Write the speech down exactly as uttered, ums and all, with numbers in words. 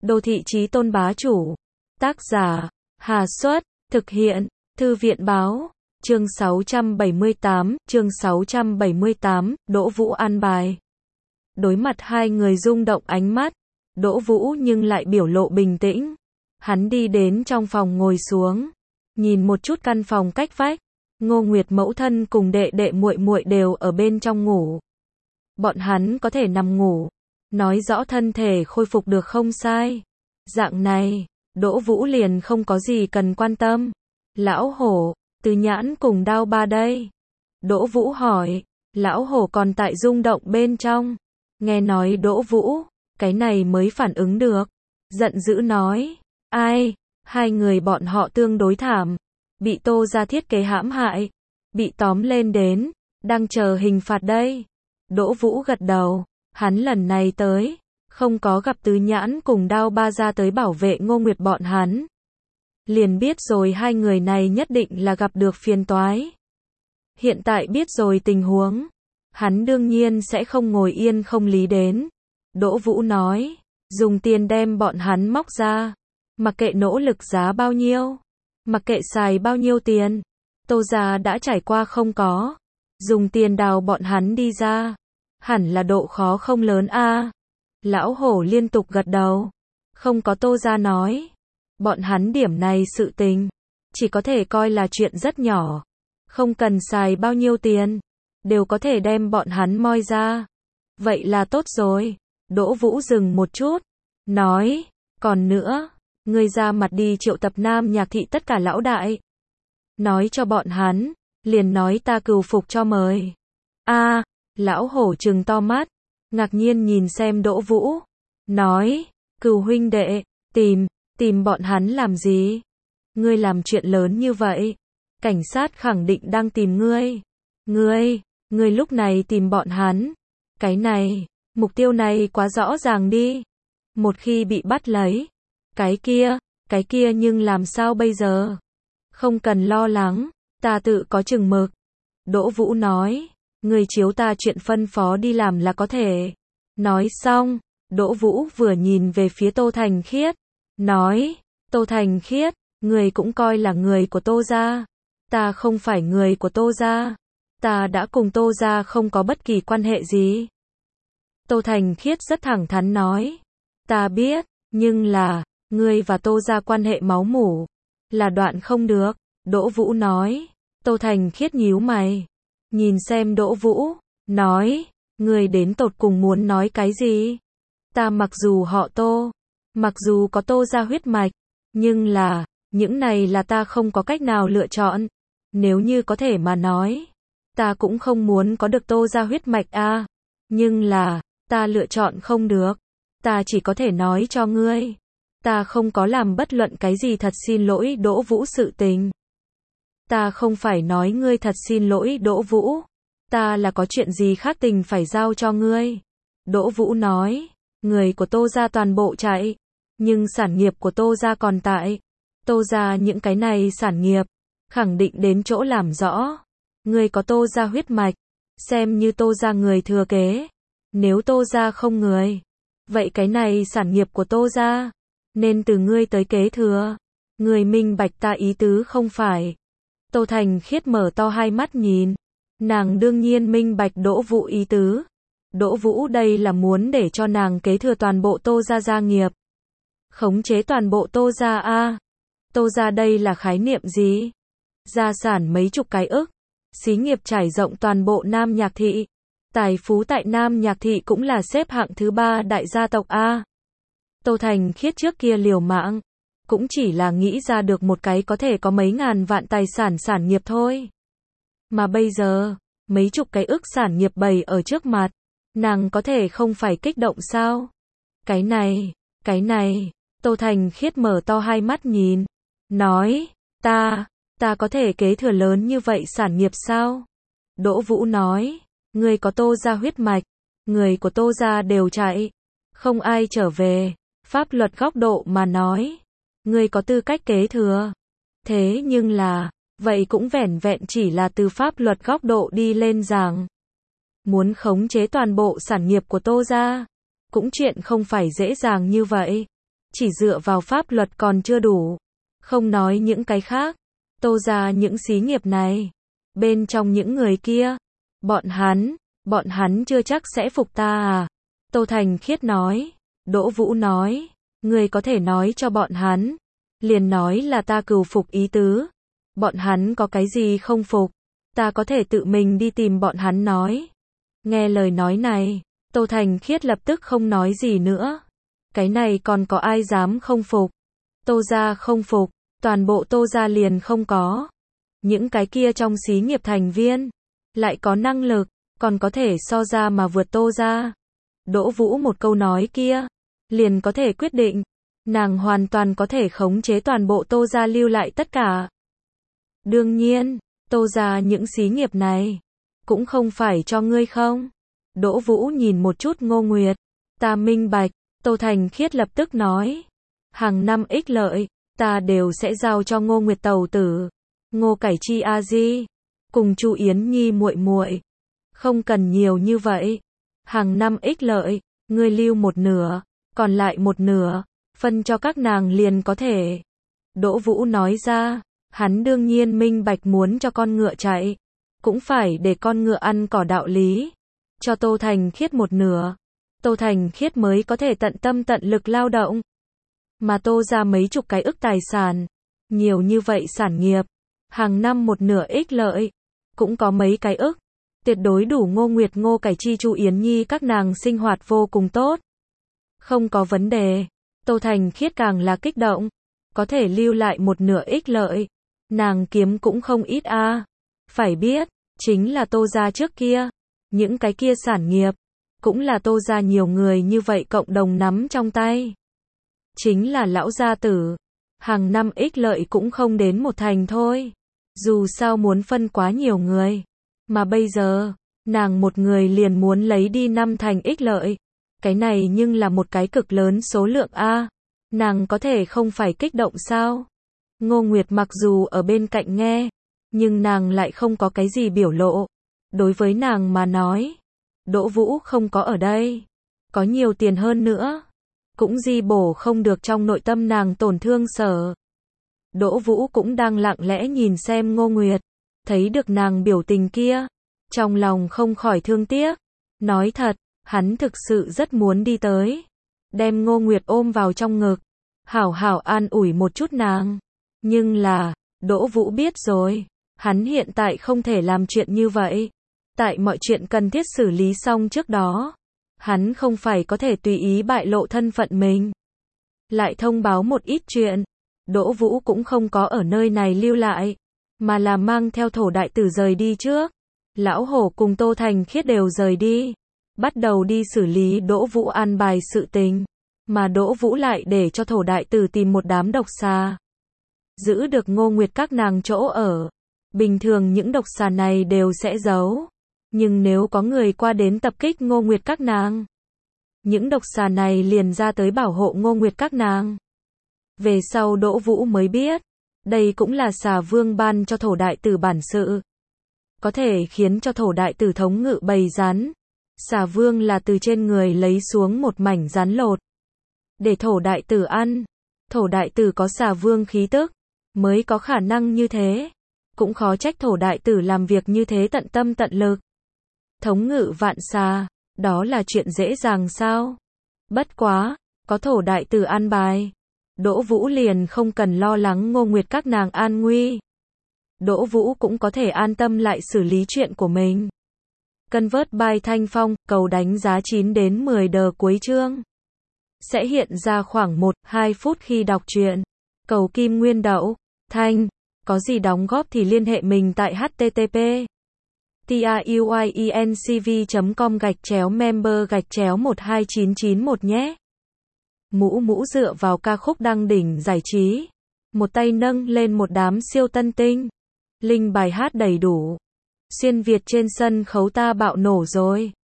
Đô thị chí tôn bá chủ. Tác giả, Hà Xuất, thực hiện, Thư viện Báo, chương sáu trăm bảy mươi tám, chương sáu trăm bảy mươi tám, Đỗ Vũ an bài. Đối mặt hai người rung động ánh mắt, Đỗ Vũ nhưng lại biểu lộ bình tĩnh. Hắn đi đến trong phòng ngồi xuống, nhìn một chút căn phòng cách vách, Ngô Nguyệt mẫu thân cùng đệ đệ muội muội đều ở bên trong ngủ. Bọn hắn có thể nằm ngủ, nói rõ thân thể khôi phục được không sai. Dạng này, Đỗ Vũ liền không có gì cần quan tâm. Lão Hổ, Từ Nhãn cùng Đao Ba đây. Đỗ Vũ hỏi, Lão Hổ còn tại rung động bên trong. Nghe nói Đỗ Vũ, cái này mới phản ứng được. Giận dữ nói, ai, hai người bọn họ tương đối thảm. Bị Tô gia thiết kế hãm hại. Bị tóm lên đến, đang chờ hình phạt đây. Đỗ Vũ gật đầu, hắn lần này tới, không có gặp Từ Nhãn cùng Đao Ba ra tới bảo vệ Ngô Nguyệt bọn hắn. Liền biết rồi hai người này nhất định là gặp được phiền toái. Hiện tại biết rồi tình huống, hắn đương nhiên sẽ không ngồi yên không lý đến. Đỗ Vũ nói, dùng tiền đem bọn hắn móc ra, mặc kệ nỗ lực giá bao nhiêu, mặc kệ xài bao nhiêu tiền, Tô gia đã trải qua không có, dùng tiền đào bọn hắn đi ra, hẳn là độ khó không lớn a. À. Lão Hổ liên tục gật đầu, không có Tô gia nói, bọn hắn điểm này sự tình, chỉ có thể coi là chuyện rất nhỏ, không cần xài bao nhiêu tiền, đều có thể đem bọn hắn moi ra. Vậy là tốt rồi. Đỗ Vũ dừng một chút, nói, còn nữa, ngươi ra mặt đi triệu tập Nam Nhạc thị tất cả lão đại. Nói cho bọn hắn, liền nói ta cừu phục cho mời. A, à, Lão Hổ trừng to mắt, ngạc nhiên nhìn xem Đỗ Vũ, nói, cừu huynh đệ, tìm, tìm bọn hắn làm gì? Ngươi làm chuyện lớn như vậy, cảnh sát khẳng định đang tìm ngươi. Ngươi, ngươi lúc này tìm bọn hắn, cái này, mục tiêu này quá rõ ràng đi. Một khi bị bắt lấy, cái kia, cái kia nhưng làm sao bây giờ? Không cần lo lắng, ta tự có chừng mực. Đỗ Vũ nói, ngươi chiếu ta chuyện phân phó đi làm là có thể. Nói xong, Đỗ Vũ vừa nhìn về phía Tô Thành Khiết, nói, Tô Thành Khiết, ngươi cũng coi là người của Tô gia. Ta không phải người của Tô gia, ta đã cùng Tô gia không có bất kỳ quan hệ gì. Tô Thành Khiết rất thẳng thắn nói, ta biết, nhưng là, ngươi và Tô gia quan hệ máu mủ, là đoạn không được. Đỗ Vũ nói, Tô Thành Khiết nhíu mày, nhìn xem Đỗ Vũ, nói, ngươi đến tột cùng muốn nói cái gì? Ta mặc dù họ Tô, mặc dù có Tô gia huyết mạch, nhưng là, những này là ta không có cách nào lựa chọn. Nếu như có thể mà nói, ta cũng không muốn có được Tô gia huyết mạch a, à. Nhưng là, ta lựa chọn không được. Ta chỉ có thể nói cho ngươi, ta không có làm bất luận cái gì thật xin lỗi Đỗ Vũ sự tình. Ta không phải nói ngươi thật xin lỗi Đỗ Vũ, ta là có chuyện gì khác tình phải giao cho ngươi. Đỗ Vũ nói, người của Tô gia toàn bộ chạy, nhưng sản nghiệp của Tô gia còn tại. Tô gia những cái này sản nghiệp, khẳng định đến chỗ làm rõ. Ngươi có Tô gia huyết mạch, xem như Tô gia người thừa kế. Nếu Tô gia không người, vậy cái này sản nghiệp của Tô gia, nên từ ngươi tới kế thừa. Ngươi minh bạch ta ý tứ không phải? Tô Thành Khiết mở to hai mắt nhìn, nàng đương nhiên minh bạch Đỗ Vũ ý tứ. Đỗ Vũ đây là muốn để cho nàng kế thừa toàn bộ Tô gia gia nghiệp, khống chế toàn bộ Tô gia a. À. Tô gia đây là khái niệm gì? Gia sản mấy chục cái ức, xí nghiệp trải rộng toàn bộ Nam Nhạc thị, tài phú tại Nam Nhạc thị cũng là xếp hạng thứ ba đại gia tộc a. Tô Thành Khiết trước kia liều mạng, cũng chỉ là nghĩ ra được một cái có thể có mấy ngàn vạn tài sản sản nghiệp thôi. Mà bây giờ, mấy chục cái ức sản nghiệp bày ở trước mặt, nàng có thể không phải kích động sao? Cái này, cái này, Tô Thành Khiết mở to hai mắt nhìn, nói, ta, ta có thể kế thừa lớn như vậy sản nghiệp sao? Đỗ Vũ nói, người có Tô gia huyết mạch, người của Tô gia đều chạy, không ai trở về, pháp luật góc độ mà nói, người có tư cách kế thừa. Thế nhưng là, vậy cũng vẻn vẹn chỉ là từ pháp luật góc độ đi lên giảng. Muốn khống chế toàn bộ sản nghiệp của Tô gia, cũng chuyện không phải dễ dàng như vậy. chỉ dựa vào pháp luật còn chưa đủ. Không nói những cái khác. Tô gia những xí nghiệp này. Bên trong những người kia. Bọn hắn, bọn hắn chưa chắc sẽ phục ta à? Tô Thành Khiết nói. Đỗ Vũ nói. Người có thể nói cho bọn hắn. Liền nói là ta cừu phục ý tứ. Bọn hắn có cái gì không phục. Ta có thể tự mình đi tìm bọn hắn nói. Nghe lời nói này. Tô Thành Khiết lập tức không nói gì nữa. Cái này còn có ai dám không phục. Tô gia không phục. Toàn bộ Tô gia liền không có. Những cái kia trong xí nghiệp thành viên. Lại có năng lực. Còn có thể so ra mà vượt Tô gia. Đỗ Vũ một câu nói kia. Liền có thể quyết định. Nàng hoàn toàn có thể khống chế toàn bộ Tô gia lưu lại tất cả. Đương nhiên. Tô gia những xí nghiệp này. Cũng không phải cho ngươi không. Đỗ Vũ nhìn một chút Ngô Nguyệt. Ta minh bạch. Tô Thành Khiết lập tức nói. Hàng năm ích lợi. Ta đều sẽ giao cho Ngô Nguyệt tẩu tử. Ngô Cải Chi a di. Cùng Chu Yến Nhi muội muội. Không cần nhiều như vậy. Hàng năm ích lợi. Ngươi lưu một nửa. Còn lại một nửa. Phân cho các nàng liền có thể. Đỗ Vũ nói ra. Hắn đương nhiên minh bạch muốn cho con ngựa chạy. Cũng phải để con ngựa ăn cỏ đạo lý. Cho Tô Thành Khiết một nửa. Tô Thành Khiết mới có thể tận tâm tận lực lao động. Mà Tô ra mấy chục cái ức tài sản. Nhiều như vậy sản nghiệp. Hàng năm một nửa ích lợi. Cũng có mấy cái ức. Tuyệt đối đủ Ngô Nguyệt Ngô Cải Chi Chu Yến Nhi các nàng sinh hoạt vô cùng tốt. Không có vấn đề. Tô Thành Khiết càng là kích động. Có thể lưu lại một nửa ích lợi. Nàng kiếm cũng không ít a. À. Phải biết. Chính là Tô gia trước kia. Những cái kia sản nghiệp. Cũng là Tô gia nhiều người như vậy cộng đồng nắm trong tay. Chính là lão gia tử. Hàng năm ích lợi cũng không đến một thành thôi. Dù sao muốn phân quá nhiều người. Mà bây giờ, nàng một người liền muốn lấy đi năm thành ích lợi. Cái này nhưng là một cái cực lớn số lượng A. Nàng có thể không phải kích động sao? Ngô Nguyệt mặc dù ở bên cạnh nghe. Nhưng nàng lại không có cái gì biểu lộ. Đối với nàng mà nói. Đỗ Vũ không có ở đây. Có nhiều tiền hơn nữa. Cũng di bổ không được trong nội tâm nàng tổn thương sở. Đỗ Vũ cũng đang lặng lẽ nhìn xem Ngô Nguyệt. Thấy được nàng biểu tình kia. Trong lòng không khỏi thương tiếc. Nói thật, hắn thực sự rất muốn đi tới. Đem Ngô Nguyệt ôm vào trong ngực. Hảo hảo an ủi một chút nàng. Nhưng là, Đỗ Vũ biết rồi. Hắn hiện tại không thể làm chuyện như vậy. Tại mọi chuyện cần thiết xử lý xong trước đó. Hắn không phải có thể tùy ý bại lộ thân phận mình. Lại thông báo một ít chuyện. Đỗ Vũ cũng không có ở nơi này lưu lại. Mà là mang theo Thổ đại tử rời đi trước. Lão Hổ cùng Tô Thành Khiết đều rời đi. Bắt đầu đi xử lý Đỗ Vũ an bài sự tình. Mà Đỗ Vũ lại để cho Thổ đại tử tìm một đám độc xà. Giữ được Ngô Nguyệt các nàng chỗ ở. Bình thường những độc xà này đều sẽ giấu. Nhưng nếu có người qua đến tập kích Ngô Nguyệt các nàng. Những độc xà này liền ra tới bảo hộ Ngô Nguyệt các nàng. Về sau Đỗ Vũ mới biết. Đây cũng là xà vương ban cho Thổ đại tử bản sự. Có thể khiến cho Thổ đại tử thống ngự bầy rắn. Xà vương là từ trên người lấy xuống một mảnh rắn lột. Để Thổ đại tử ăn. Thổ đại tử có xà vương khí tức. Mới có khả năng như thế. Cũng khó trách Thổ đại tử làm việc như thế tận tâm tận lực. Thống ngự vạn xà. Đó là chuyện dễ dàng sao? Bất quá. Có Thổ đại tử an bài. Đỗ Vũ liền không cần lo lắng Ngô Nguyệt các nàng an nguy. Đỗ Vũ cũng có thể an tâm lại xử lý chuyện của mình. Convert by Thanh Phong, cầu đánh giá chín đến mười đờ cuối chương. Sẽ hiện ra khoảng một đến hai phút khi đọc truyện. Cầu Kim Nguyên Đậu, Thanh. Có gì đóng góp thì liên hệ mình tại http truyencv chấm com gạch chéo member gạch chéo một hai chín chín một nhé. Mũ Mũ dựa vào ca khúc đăng đỉnh giải trí. Một tay nâng lên một đám siêu tân tinh. Linh bài hát đầy đủ. Xuyên Việt trên sân khấu ta bạo nổ rồi.